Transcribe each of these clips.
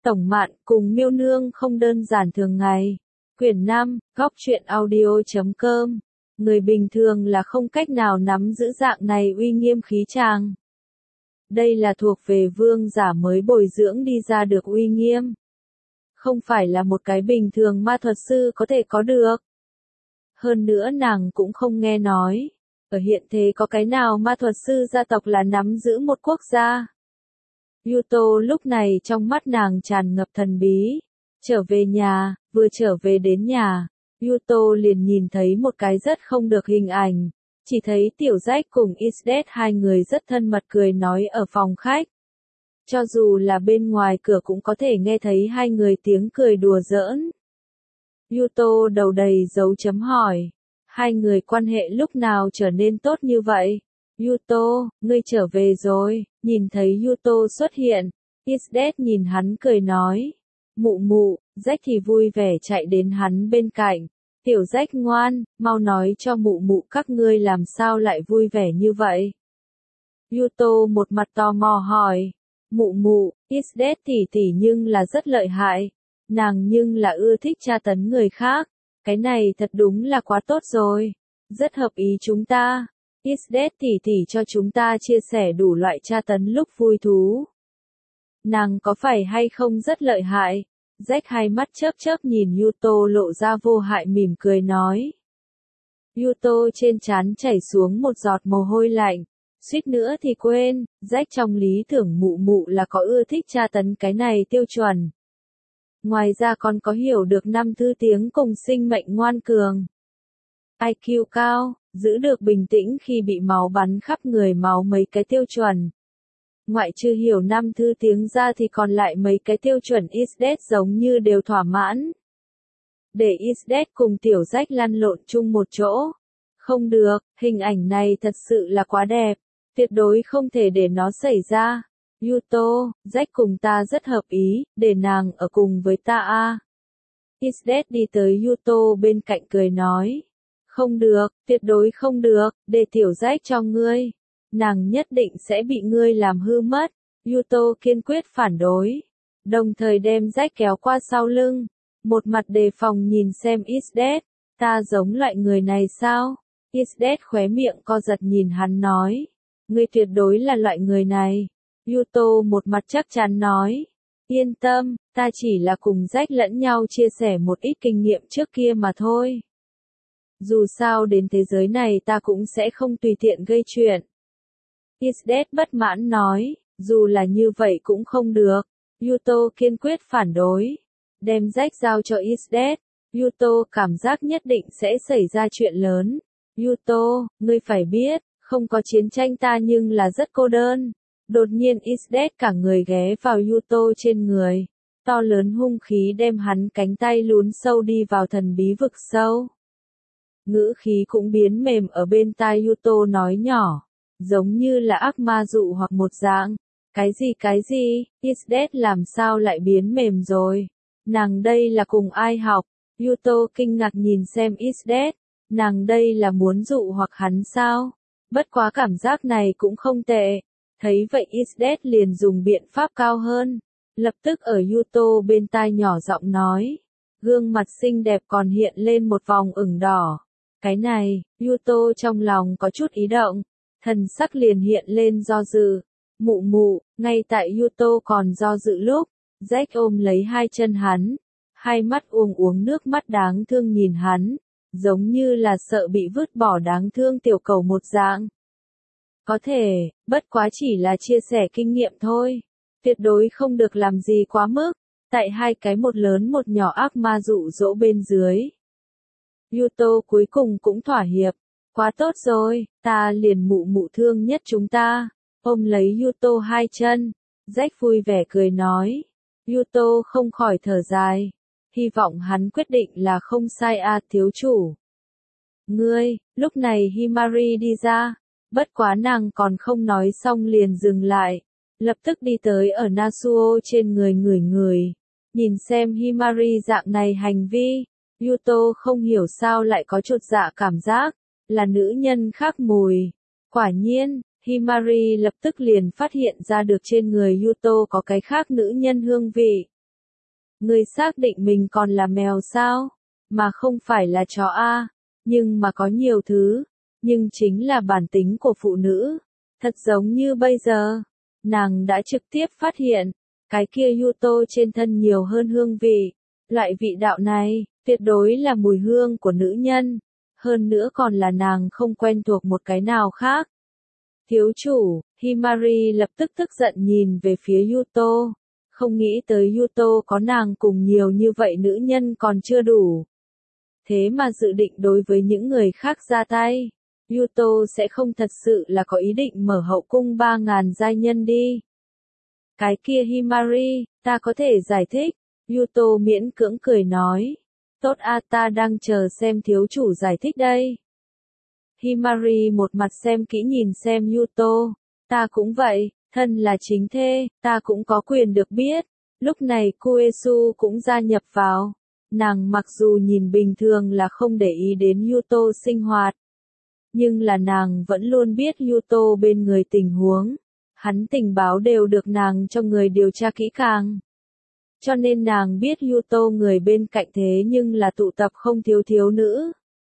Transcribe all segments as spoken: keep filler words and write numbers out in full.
Tổng Mạn cùng Miêu Nương không đơn giản thường ngày. Quyển năm, góc truyện audio chấm com. Người bình thường là không cách nào nắm giữ dạng này uy nghiêm khí tràng. Đây là thuộc về vương giả mới bồi dưỡng đi ra được uy nghiêm. Không phải là một cái bình thường ma thuật sư có thể có được. Hơn nữa nàng cũng không nghe nói. Ở hiện thế có cái nào ma thuật sư gia tộc là nắm giữ một quốc gia. Yuto lúc này trong mắt nàng tràn ngập thần bí. Trở về nhà, vừa trở về đến nhà, Yuto liền nhìn thấy một cái rất không được hình ảnh. Chỉ thấy Tiểu Rách cùng Isdet hai người rất thân mật cười nói ở phòng khách. Cho dù là bên ngoài cửa cũng có thể nghe thấy hai người tiếng cười đùa giỡn. Yuto đầu đầy dấu chấm hỏi. Hai người quan hệ lúc nào trở nên tốt như vậy? Yuto, ngươi trở về rồi. Nhìn thấy Yuto xuất hiện, Isdet nhìn hắn cười nói. Mụ mụ, Rách thì vui vẻ chạy đến hắn bên cạnh. Tiểu Rách ngoan, mau nói cho mụ mụ các ngươi làm sao lại vui vẻ như vậy. Yuto một mặt tò mò hỏi. Mụ mụ, Isdet tỉ tỉ nhưng là rất lợi hại. Nàng nhưng là ưa thích tra tấn người khác. Cái này thật đúng là quá tốt rồi. Rất hợp ý chúng ta. Isdet tỉ tỉ cho chúng ta chia sẻ đủ loại tra tấn lúc vui thú. Nàng có phải hay không rất lợi hại? Rách hai mắt chớp chớp nhìn Yuto lộ ra vô hại mỉm cười nói. Yuto trên trán chảy xuống một giọt mồ hôi lạnh. Suýt nữa thì quên, Rách trong lý tưởng mụ mụ là có ưa thích tra tấn cái này tiêu chuẩn. Ngoài ra còn có hiểu được năm thứ tiếng cùng sinh mệnh ngoan cường. i kiu cao, giữ được bình tĩnh khi bị máu bắn khắp người máu mấy cái tiêu chuẩn. Ngoại trừ hiểu năm thứ tiếng ra thì còn lại mấy cái tiêu chuẩn Isdet giống như đều thỏa mãn. Để Isdet cùng Tiểu Rách lăn lộn chung một chỗ. Không được, hình ảnh này thật sự là quá đẹp. Tuyệt đối không thể để nó xảy ra. Yuto, Rách cùng ta rất hợp ý, để nàng ở cùng với ta a. À. Isdet đi tới Yuto bên cạnh cười nói. Không được, tuyệt đối không được, để Tiểu Rách cho ngươi. Nàng nhất định sẽ bị ngươi làm hư mất. Yuto kiên quyết phản đối. Đồng thời đem Rách kéo qua sau lưng. Một mặt đề phòng nhìn xem Isdet. Ta giống loại người này sao? Isdet khóe miệng co giật nhìn hắn nói. Ngươi tuyệt đối là loại người này. Yuto một mặt chắc chắn nói. Yên tâm, ta chỉ là cùng Rách lẫn nhau chia sẻ một ít kinh nghiệm trước kia mà thôi. Dù sao đến thế giới này ta cũng sẽ không tùy tiện gây chuyện. Isdet bất mãn nói, dù là như vậy cũng không được. Yuto kiên quyết phản đối. Đem Rách giao cho Isdet. Yuto cảm giác nhất định sẽ xảy ra chuyện lớn. Yuto, ngươi phải biết, không có chiến tranh ta nhưng là rất cô đơn. Đột nhiên Isdet cả người ghé vào Yuto trên người. To lớn hung khí đem hắn cánh tay lún sâu đi vào thần bí vực sâu. Ngữ khí cũng biến mềm ở bên tai Yuto nói nhỏ. Giống như là ác ma dụ hoặc một dạng. Cái gì cái gì, Isdet làm sao lại biến mềm rồi? Nàng đây là cùng ai học? Yuto kinh ngạc nhìn xem Isdet. Nàng đây là muốn dụ hoặc hắn sao? Bất quá cảm giác này cũng không tệ. Thấy vậy Isdet liền dùng biện pháp cao hơn. Lập tức ở Yuto bên tai nhỏ giọng nói. Gương mặt xinh đẹp còn hiện lên một vòng ửng đỏ. Cái này, Yuto trong lòng có chút ý động. Thần sắc liền hiện lên do dự. Mụ mụ, ngay tại Yuto còn do dự lúc. Rách ôm lấy hai chân hắn. Hai mắt uống uống nước mắt đáng thương nhìn hắn. Giống như là sợ bị vứt bỏ đáng thương tiểu cầu một dạng. Có thể, bất quá chỉ là chia sẻ kinh nghiệm thôi. Tuyệt đối không được làm gì quá mức. Tại hai cái một lớn một nhỏ ác ma dụ dỗ bên dưới. Yuto cuối cùng cũng thỏa hiệp. Quá tốt rồi, ta liền mụ mụ thương nhất chúng ta. Ôm lấy Yuto hai chân. Rách vui vẻ cười nói. Yuto không khỏi thở dài. Hy vọng hắn quyết định là không sai a à, thiếu chủ. Ngươi, lúc này Himari đi ra. Bất quá nàng còn không nói xong liền dừng lại. Lập tức đi tới ở Nasuo trên người người người. Nhìn xem Himari dạng này hành vi. Yuto không hiểu sao lại có chột dạ cảm giác. Là nữ nhân khác mùi. Quả nhiên, Himari lập tức liền phát hiện ra được trên người Yuto có cái khác nữ nhân hương vị. Ngươi xác định mình còn là mèo sao? Mà không phải là chó a. Nhưng mà có nhiều thứ, nhưng chính là bản tính của phụ nữ. Thật giống như bây giờ, nàng đã trực tiếp phát hiện, cái kia Yuto trên thân nhiều hơn hương vị. Loại vị đạo này, tuyệt đối là mùi hương của nữ nhân. Hơn nữa còn là nàng không quen thuộc một cái nào khác. Thiếu chủ, Himari lập tức tức giận nhìn về phía Yuto. Không nghĩ tới Yuto có nàng cùng nhiều như vậy nữ nhân còn chưa đủ. Thế mà dự định đối với những người khác ra tay. Yuto sẽ không thật sự là có ý định mở hậu cung ba ngàn giai nhân đi. Cái kia Himari, ta có thể giải thích. Yuto miễn cưỡng cười nói. Tốt a, ta đang chờ xem thiếu chủ giải thích đây. Himari một mặt xem kỹ nhìn xem Yuto. Ta cũng vậy, thân là chính thê, ta cũng có quyền được biết. Lúc này Kuesu cũng gia nhập vào. Nàng mặc dù nhìn bình thường là không để ý đến Yuto sinh hoạt. Nhưng là nàng vẫn luôn biết Yuto bên người tình huống. Hắn tình báo đều được nàng cho người điều tra kỹ càng. Cho nên nàng biết Yuto người bên cạnh thế nhưng là tụ tập không thiếu thiếu nữ.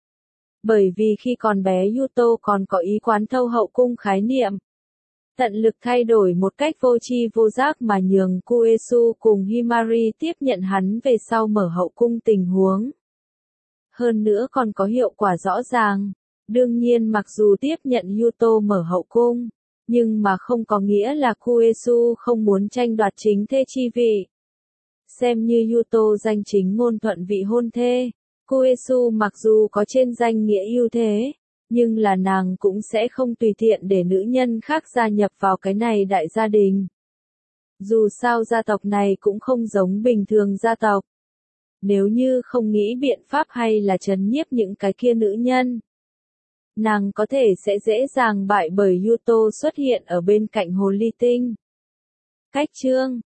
Bởi vì khi còn bé Yuto còn có ý quán thâu hậu cung khái niệm. Tận lực thay đổi một cách vô tri vô giác mà nhường Kuesu cùng Himari tiếp nhận hắn về sau mở hậu cung tình huống. Hơn nữa còn có hiệu quả rõ ràng. Đương nhiên mặc dù tiếp nhận Yuto mở hậu cung, nhưng mà không có nghĩa là Kuesu không muốn tranh đoạt chính thê chi vị. Xem như Yuto danh chính ngôn thuận vị hôn thê, Kuesu mặc dù có trên danh nghĩa ưu thế, nhưng là nàng cũng sẽ không tùy tiện để nữ nhân khác gia nhập vào cái này đại gia đình. Dù sao gia tộc này cũng không giống bình thường gia tộc. Nếu như không nghĩ biện pháp hay là trấn nhiếp những cái kia nữ nhân, nàng có thể sẽ dễ dàng bại bởi Yuto xuất hiện ở bên cạnh hồ ly tinh. Cách chương